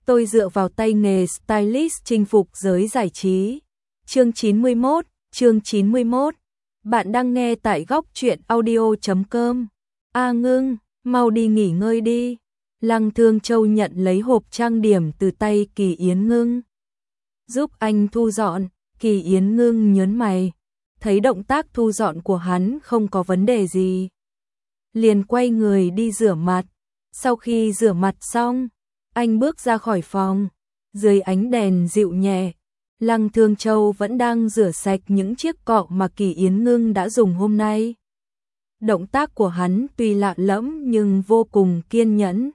Tôi dựa vào tay nghề stylist chinh phục giới giải trí. Chương 91. Bạn đang nghe tại góc truyện audio.com. Ngưng, mau đi nghỉ ngơi đi. Lăng Thương Châu nhận lấy hộp trang điểm từ tay Kỳ Yến Ngưng. Giúp anh thu dọn. Kỳ Yến Ngưng nhớn mày, thấy động tác thu dọn của hắn không có vấn đề gì, liền quay người đi rửa mặt. Sau khi rửa mặt xong, anh bước ra khỏi phòng. Dưới ánh đèn dịu nhẹ, Lăng Thương Châu vẫn đang rửa sạch những chiếc cọ mà Kỳ Yến Ngưng đã dùng hôm nay. Động tác của hắn tuy lạ lẫm nhưng vô cùng kiên nhẫn.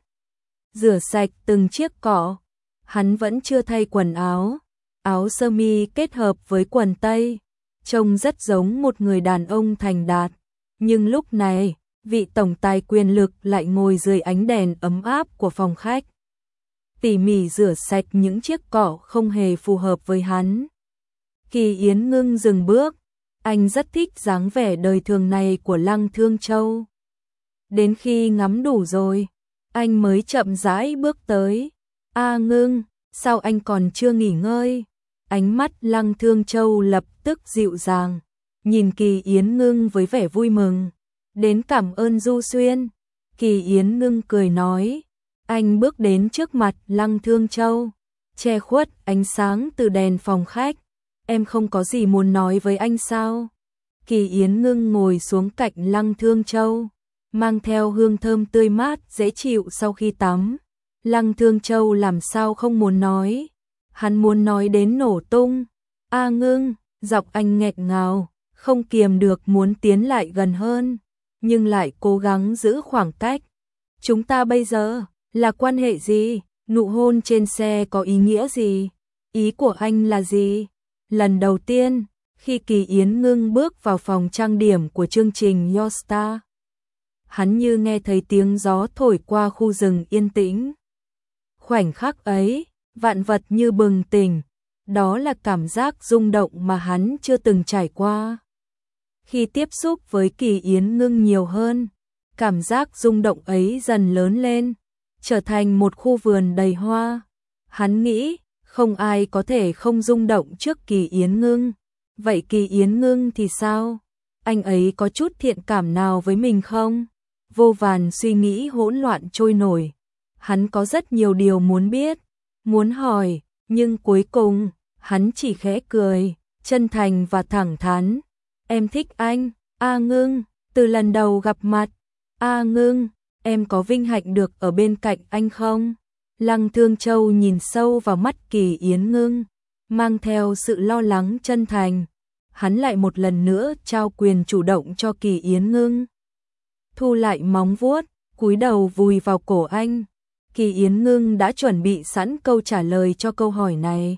Rửa sạch từng chiếc cọ, hắn vẫn chưa thay quần áo. Áo sơ mi kết hợp với quần tây, trông rất giống một người đàn ông thành đạt. Nhưng lúc này, vị tổng tài quyền lực lại ngồi dưới ánh đèn ấm áp của phòng khách, tỉ mỉ rửa sạch những chiếc cọ không hề phù hợp với hắn. Kỳ Yến Ngưng dừng bước, anh rất thích dáng vẻ đời thường này của Lăng Thương Châu. Đến khi ngắm đủ rồi, anh mới chậm rãi bước tới. Ngưng, sao anh còn chưa nghỉ ngơi? Ánh mắt Lăng Thương Châu lập tức dịu dàng, nhìn Kỳ Yến Ngưng với vẻ vui mừng. Đến cảm ơn Du Xuyên. Kỳ Yến Ngưng cười nói. Anh bước đến trước mặt Lăng Thương Châu, che khuất ánh sáng từ đèn phòng khách. Em không có gì muốn nói với anh sao? Kỳ Yến Ngưng ngồi xuống cạnh Lăng Thương Châu, mang theo hương thơm tươi mát dễ chịu sau khi tắm. Lăng Thương Châu làm sao không muốn nói. Hắn muốn nói đến nổ tung. Ngưng, giọng anh nghẹn ngào, không kiềm được muốn tiến lại gần hơn, nhưng lại cố gắng giữ khoảng cách. Chúng ta bây giờ là quan hệ gì? Nụ hôn trên xe có ý nghĩa gì? Ý của anh là gì? Lần đầu tiên, khi Kỳ Yến Ngưng bước vào phòng trang điểm của chương trình Your Star, hắn như nghe thấy tiếng gió thổi qua khu rừng yên tĩnh. Khoảnh khắc ấy, vạn vật như bừng tỉnh, đó là cảm giác rung động mà hắn chưa từng trải qua. Khi tiếp xúc với Kỳ Yến Ngưng nhiều hơn, cảm giác rung động ấy dần lớn lên, trở thành một khu vườn đầy hoa. Hắn nghĩ, không ai có thể không rung động trước Kỳ Yến Ngưng. Vậy Kỳ Yến Ngưng thì sao? Anh ấy có chút thiện cảm nào với mình không? Vô vàn suy nghĩ hỗn loạn trôi nổi. Hắn có rất nhiều điều muốn biết, muốn hỏi, nhưng cuối cùng, hắn chỉ khẽ cười, chân thành và thẳng thắn. Em thích anh, Ngưng, từ lần đầu gặp mặt. Ngưng, em có vinh hạnh được ở bên cạnh anh không? Lăng Thương Châu nhìn sâu vào mắt Kỳ Yến Ngưng, mang theo sự lo lắng chân thành. Hắn lại một lần nữa trao quyền chủ động cho Kỳ Yến Ngưng. Thu lại móng vuốt, cúi đầu vùi vào cổ anh. Kỳ Yến Ngưng đã chuẩn bị sẵn câu trả lời cho câu hỏi này.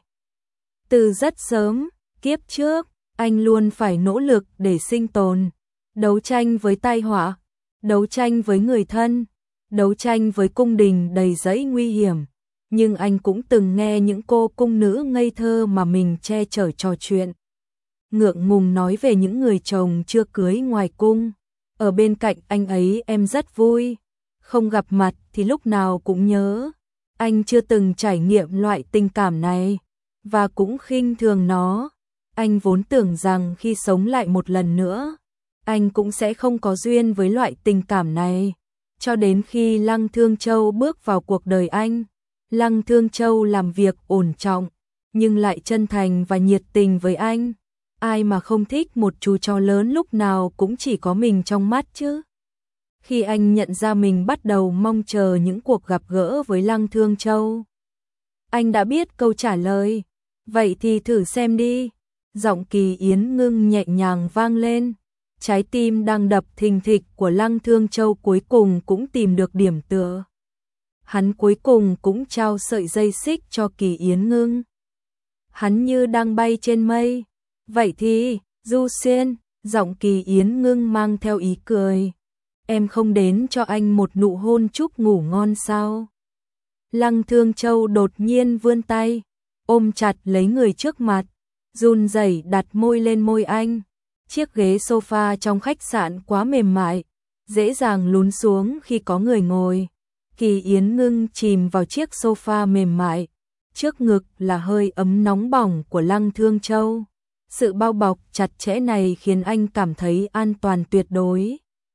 Từ rất sớm, kiếp trước, anh luôn phải nỗ lực để sinh tồn, đấu tranh với tai họa, đấu tranh với người thân, đấu tranh với cung đình đầy rẫy nguy hiểm. Nhưng anh cũng từng nghe những cô cung nữ ngây thơ mà mình che chở trò chuyện, ngượng ngùng nói về những người chồng chưa cưới ngoài cung. Ở bên cạnh anh ấy em rất vui, không gặp mặt thì lúc nào cũng nhớ. Anh chưa từng trải nghiệm loại tình cảm này, và cũng khinh thường nó. Anh vốn tưởng rằng khi sống lại một lần nữa, anh cũng sẽ không có duyên với loại tình cảm này. Cho đến khi Lăng Thương Châu bước vào cuộc đời anh. Lăng Thương Châu làm việc ổn trọng, nhưng lại chân thành và nhiệt tình với anh. Ai mà không thích một chú chó lớn lúc nào cũng chỉ có mình trong mắt chứ. Khi anh nhận ra mình bắt đầu mong chờ những cuộc gặp gỡ với Lăng Thương Châu, anh đã biết câu trả lời. Vậy thì thử xem đi. Giọng Kỳ Yến Ngưng nhẹ nhàng vang lên. Trái tim đang đập thình thịch của Lăng Thương Châu cuối cùng cũng tìm được điểm tựa. Hắn cuối cùng cũng trao sợi dây xích cho Kỳ Yến Ngưng. Hắn như đang bay trên mây. Vậy thì, Du Xuyên, giọng Kỳ Yến Ngưng mang theo ý cười. Em không đến cho anh một nụ hôn chúc ngủ ngon sao? Lăng Thương Châu đột nhiên vươn tay, ôm chặt lấy người trước mặt, run rẩy đặt môi lên môi anh. Chiếc ghế sofa trong khách sạn quá mềm mại, dễ dàng lún xuống khi có người ngồi. Kỳ Yến Ngưng chìm vào chiếc sofa mềm mại, trước ngực là hơi ấm nóng bỏng của Lăng Thương Châu. Sự bao bọc chặt chẽ này khiến anh cảm thấy an toàn tuyệt đối.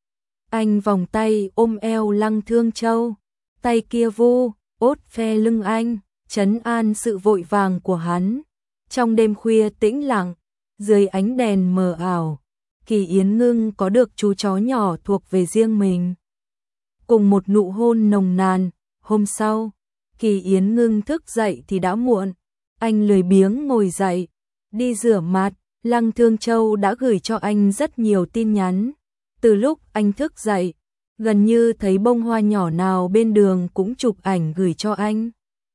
Anh vòng tay ôm eo Lăng Thương Châu, tay kia vu ốt phe lưng anh, trấn an sự vội vàng của hắn. Trong đêm khuya tĩnh lặng, dưới ánh đèn mờ ảo, Kỳ Yến Ngưng có được chú chó nhỏ thuộc về riêng mình. Cùng một nụ hôn nồng nàn, hôm sau, Kỳ Yến Ngưng thức dậy thì đã muộn. Anh lười biếng ngồi dậy, đi rửa mặt. Lăng Thương Châu đã gửi cho anh rất nhiều tin nhắn. Từ lúc anh thức dậy, gần như thấy bông hoa nhỏ nào bên đường cũng chụp ảnh gửi cho anh.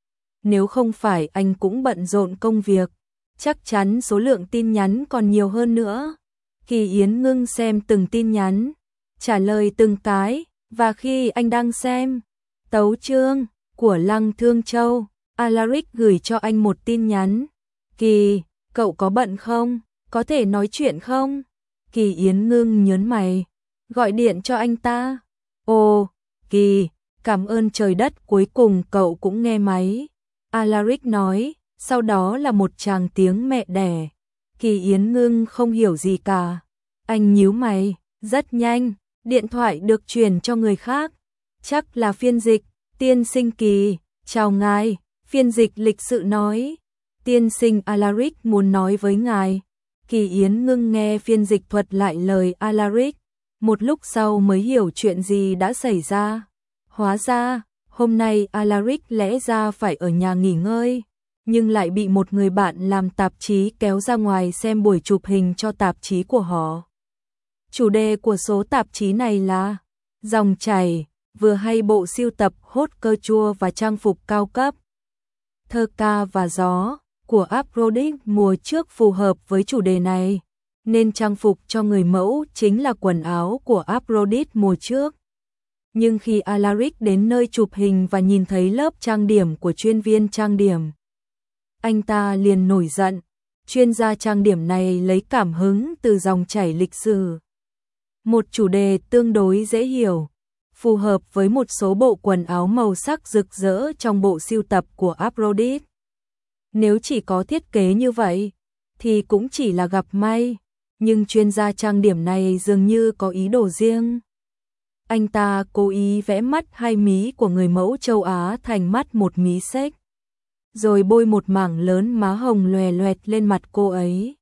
Nếu không phải anh cũng bận rộn công việc, chắc chắn số lượng tin nhắn còn nhiều hơn nữa. Kỳ Yến Ngưng xem từng tin nhắn, trả lời từng cái, và khi anh đang xem tấu chương của Lăng Thương Châu, Alaric gửi cho anh một tin nhắn. Kỳ, cậu có bận không? Có thể nói chuyện không? Kỳ Yến Ngưng nhớn mày, gọi điện cho anh ta. Ồ, Kỳ, cảm ơn trời đất, cuối cùng cậu cũng nghe máy. Alaric nói, sau đó là một tràng tiếng mẹ đẻ. Kỳ Yến Ngưng không hiểu gì cả. Anh nhíu mày, rất nhanh, điện thoại được truyền cho người khác. Chắc là phiên dịch. Tiên sinh Kỳ, chào ngài. Phiên dịch lịch sự nói, tiên sinh Alaric muốn nói với ngài. Kỳ Yến Ngưng nghe phiên dịch thuật lại lời Alaric, một lúc sau mới hiểu chuyện gì đã xảy ra. Hóa ra, hôm nay Alaric lẽ ra phải ở nhà nghỉ ngơi, nhưng lại bị một người bạn làm tạp chí kéo ra ngoài xem buổi chụp hình cho tạp chí của họ. Chủ đề của số tạp chí này là dòng chảy, vừa hay bộ sưu tập hốt cơ chua và trang phục cao cấp. Thơ ca và gió của Aphrodite mùa trước phù hợp với chủ đề này, nên trang phục cho người mẫu chính là quần áo của Aphrodite mùa trước. Nhưng khi Alaric đến nơi chụp hình và nhìn thấy lớp trang điểm của chuyên viên trang điểm, anh ta liền nổi giận. Chuyên gia trang điểm này lấy cảm hứng từ dòng chảy lịch sử, một chủ đề tương đối dễ hiểu, phù hợp với một số bộ quần áo màu sắc rực rỡ trong bộ sưu tập của Aphrodite. Nếu chỉ có thiết kế như vậy, thì cũng chỉ là gặp may, nhưng chuyên gia trang điểm này dường như có ý đồ riêng. Anh ta cố ý vẽ mắt hai mí của người mẫu châu Á thành mắt một mí xếch, rồi bôi một mảng lớn má hồng loè loẹt lên mặt cô ấy.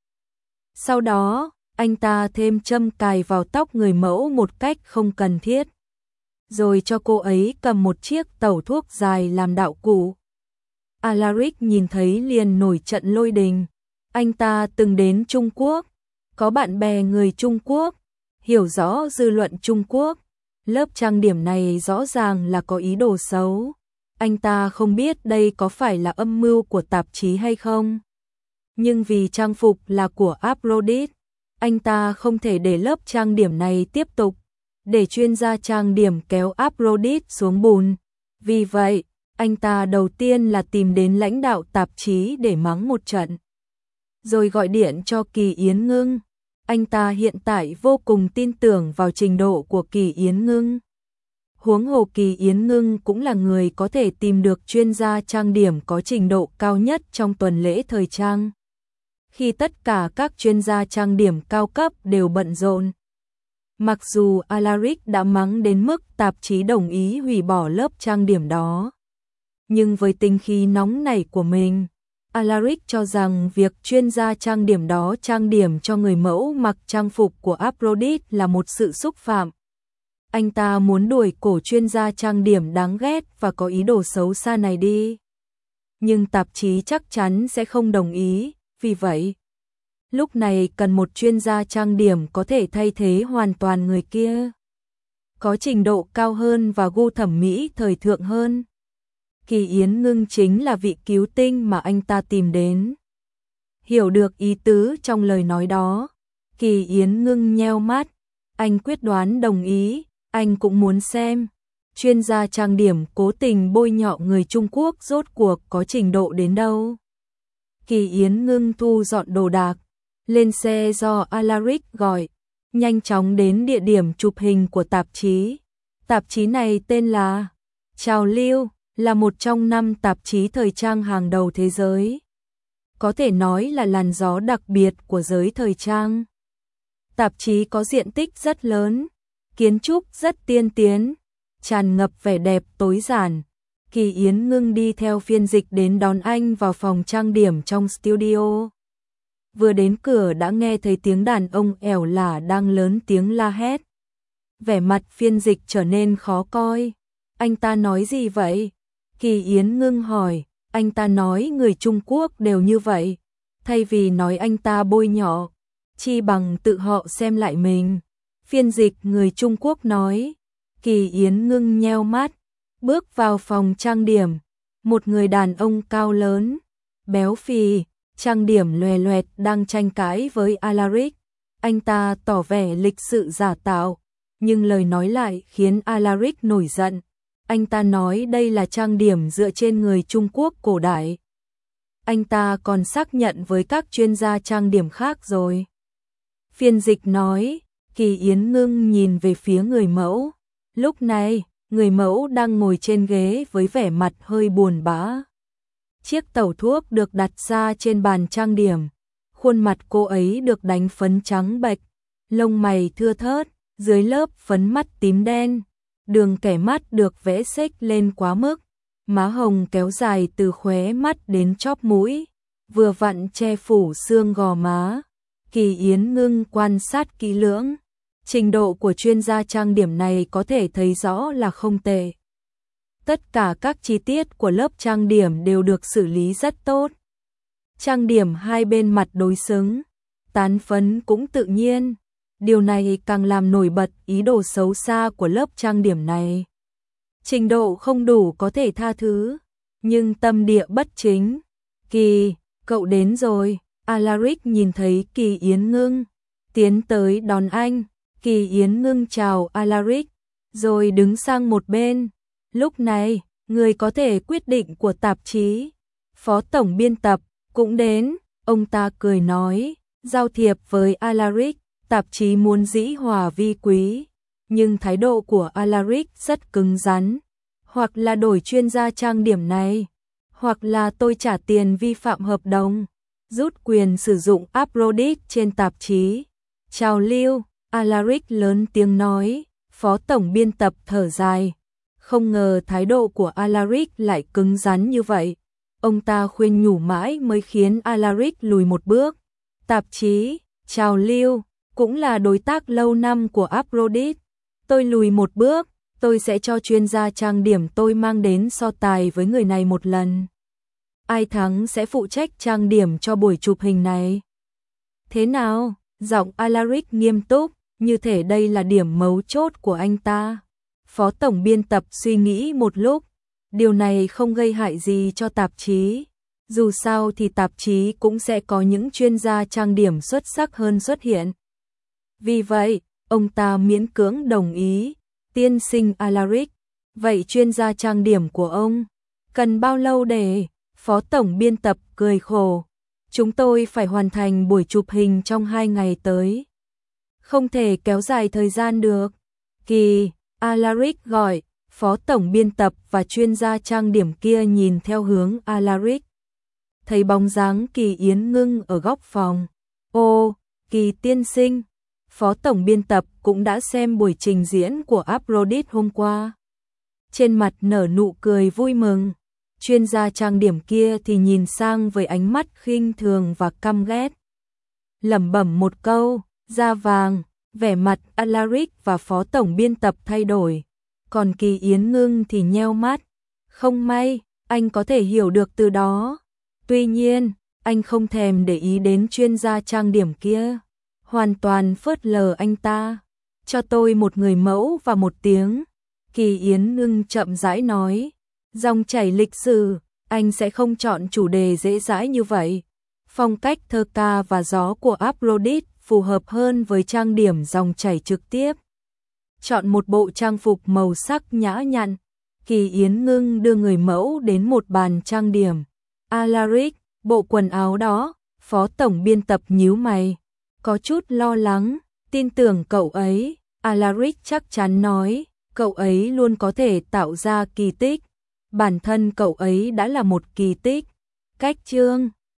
Sau đó, anh ta thêm châm cài vào tóc người mẫu một cách không cần thiết, rồi cho cô ấy cầm một chiếc tẩu thuốc dài làm đạo cụ. Alaric nhìn thấy liền nổi trận lôi đình. Anh ta từng đến Trung Quốc, có bạn bè người Trung Quốc, hiểu rõ dư luận Trung Quốc. Lớp trang điểm này rõ ràng là có ý đồ xấu. Anh ta không biết đây có phải là âm mưu của tạp chí hay không. Nhưng vì trang phục là của Aphrodite, anh ta không thể để lớp trang điểm này tiếp tục, để chuyên gia trang điểm kéo Aphrodite xuống bùn. Vì vậy, anh ta đầu tiên là tìm đến lãnh đạo tạp chí để mắng một trận, rồi gọi điện cho Kỳ Yến Ngưng. Anh ta hiện tại vô cùng tin tưởng vào trình độ của Kỳ Yến Ngưng. Huống hồ Kỳ Yến Ngưng cũng là người có thể tìm được chuyên gia trang điểm có trình độ cao nhất trong tuần lễ thời trang, khi tất cả các chuyên gia trang điểm cao cấp đều bận rộn. Mặc dù Alaric đã mắng đến mức tạp chí đồng ý hủy bỏ lớp trang điểm đó, nhưng với tính khí nóng nảy của mình, Alaric cho rằng việc chuyên gia trang điểm đó trang điểm cho người mẫu mặc trang phục của Aphrodite là một sự xúc phạm. Anh ta muốn đuổi cổ chuyên gia trang điểm đáng ghét và có ý đồ xấu xa này đi. Nhưng tạp chí chắc chắn sẽ không đồng ý, vì vậy, lúc này cần một chuyên gia trang điểm có thể thay thế hoàn toàn người kia, có trình độ cao hơn và gu thẩm mỹ thời thượng hơn. Kỳ Yến Ngưng chính là vị cứu tinh mà anh ta tìm đến. Hiểu được ý tứ trong lời nói đó, Kỳ Yến Ngưng nheo mắt, anh quyết đoán đồng ý. Anh cũng muốn xem chuyên gia trang điểm cố tình bôi nhọ người Trung Quốc rốt cuộc có trình độ đến đâu. Kỳ Yến Ngưng thu dọn đồ đạc, lên xe do Alaric gọi, nhanh chóng đến địa điểm chụp hình của tạp chí. Tạp chí này tên là Trào lưu là một trong 5 tạp chí thời trang hàng đầu thế giới. Có thể nói là làn gió đặc biệt của giới thời trang. Tạp chí có diện tích rất lớn, kiến trúc rất tiên tiến, tràn ngập vẻ đẹp tối giản. Kỳ Yến Ngưng đi theo phiên dịch đến đón anh vào phòng trang điểm trong studio. Vừa đến cửa đã nghe thấy tiếng đàn ông ẻo lả đang lớn tiếng la hét. Vẻ mặt phiên dịch trở nên khó coi. Anh ta nói gì vậy? Kỳ Yến Ngưng hỏi. Anh ta nói người Trung Quốc đều như vậy. Thay vì nói anh ta bôi nhọ, chi bằng tự họ xem lại mình. Phiên dịch người Trung Quốc nói. Kỳ Yến Ngưng nheo mắt, bước vào phòng trang điểm. Một người đàn ông cao lớn, béo phì, trang điểm loè loẹt đang tranh cãi với Alaric. Anh ta tỏ vẻ lịch sự giả tạo, nhưng lời nói lại khiến Alaric nổi giận. Anh ta nói đây là trang điểm dựa trên người Trung Quốc cổ đại. Anh ta còn xác nhận với các chuyên gia trang điểm khác rồi. Phiên dịch nói. Kỳ Yến Ngưng nhìn về phía người mẫu. Lúc này, người mẫu đang ngồi trên ghế với vẻ mặt hơi buồn bã. Chiếc tẩu thuốc được đặt ra trên bàn trang điểm. Khuôn mặt cô ấy được đánh phấn trắng bệch, lông mày thưa thớt, dưới lớp phấn mắt tím đen. Đường kẻ mắt được vẽ xếch lên quá mức, má hồng kéo dài từ khóe mắt đến chóp mũi, vừa vặn che phủ xương gò má. Kỳ Yến Ngưng quan sát kỹ lưỡng. Trình độ của chuyên gia trang điểm này có thể thấy rõ là không tệ. Tất cả các chi tiết của lớp trang điểm đều được xử lý rất tốt. Trang điểm hai bên mặt đối xứng, tán phấn cũng tự nhiên. Điều này càng làm nổi bật ý đồ xấu xa của lớp trang điểm này. Trình độ không đủ có thể tha thứ, nhưng tâm địa bất chính. Kỳ, cậu đến rồi. Alaric nhìn thấy Kỳ Yến Ngưng, tiến tới đón anh. Kỳ Yến Ngưng chào Alaric, rồi đứng sang một bên. Lúc này, người có thể quyết định của tạp chí, phó tổng biên tập, cũng đến. Ông ta cười nói, giao thiệp với Alaric, tạp chí muốn dĩ hòa vi quý. Nhưng thái độ của Alaric rất cứng rắn. Hoặc là đổi chuyên gia trang điểm này, hoặc là tôi trả tiền vi phạm hợp đồng, rút quyền sử dụng Aphrodite trên tạp chí. Trào lưu, Alaric lớn tiếng nói. Phó tổng biên tập thở dài. Không ngờ thái độ của Alaric lại cứng rắn như vậy. Ông ta khuyên nhủ mãi mới khiến Alaric lùi một bước. Tạp chí, trào lưu, cũng là đối tác lâu năm của Aphrodite. Tôi lùi một bước, tôi sẽ cho chuyên gia trang điểm tôi mang đến so tài với người này một lần. Ai thắng sẽ phụ trách trang điểm cho buổi chụp hình này. Thế nào? Giọng Alaric nghiêm túc, như thể đây là điểm mấu chốt của anh ta. Phó tổng biên tập suy nghĩ một lúc. Điều này không gây hại gì cho tạp chí. Dù sao thì tạp chí cũng sẽ có những chuyên gia trang điểm xuất sắc hơn xuất hiện. Vì vậy, ông ta miễn cưỡng đồng ý. Tiên sinh Alaric, vậy chuyên gia trang điểm của ông cần bao lâu để? Phó tổng biên tập cười khổ. Chúng tôi phải hoàn thành buổi chụp hình trong 2 ngày tới. Không thể kéo dài thời gian được. Kỳ, Alaric gọi. Phó tổng biên tập và chuyên gia trang điểm kia nhìn theo hướng Alaric. Thấy bóng dáng Kỳ Yến Ngưng ở góc phòng. Ô, Kỳ tiên sinh. Phó tổng biên tập cũng đã xem buổi trình diễn của Aphrodite hôm qua. Trên mặt nở nụ cười vui mừng. Chuyên gia trang điểm kia thì nhìn sang với ánh mắt khinh thường và căm ghét. Lẩm bẩm một câu, da vàng, vẻ mặt Alaric và phó tổng biên tập thay đổi. Còn Kỳ Yến Ngưng thì nheo mắt. Không may, anh có thể hiểu được từ đó. Tuy nhiên, anh không thèm để ý đến chuyên gia trang điểm kia. Hoàn toàn phớt lờ anh ta. Cho tôi một người mẫu và một tiếng. Kỳ Yến Ngưng chậm rãi nói. Dòng chảy lịch sử, anh sẽ không chọn chủ đề dễ dãi như vậy. Phong cách thơ ca và gió của Aphrodite phù hợp hơn với trang điểm dòng chảy trực tiếp. Chọn một bộ trang phục màu sắc nhã nhặn. Kỳ Yến Ngưng đưa người mẫu đến một bàn trang điểm. Alaric, bộ quần áo đó. Phó tổng biên tập nhíu mày, có chút lo lắng. Tin tưởng cậu ấy. Alaric chắc chắn nói. Cậu ấy luôn có thể tạo ra kỳ tích. Bản thân cậu ấy đã là một kỳ tích. Cách chương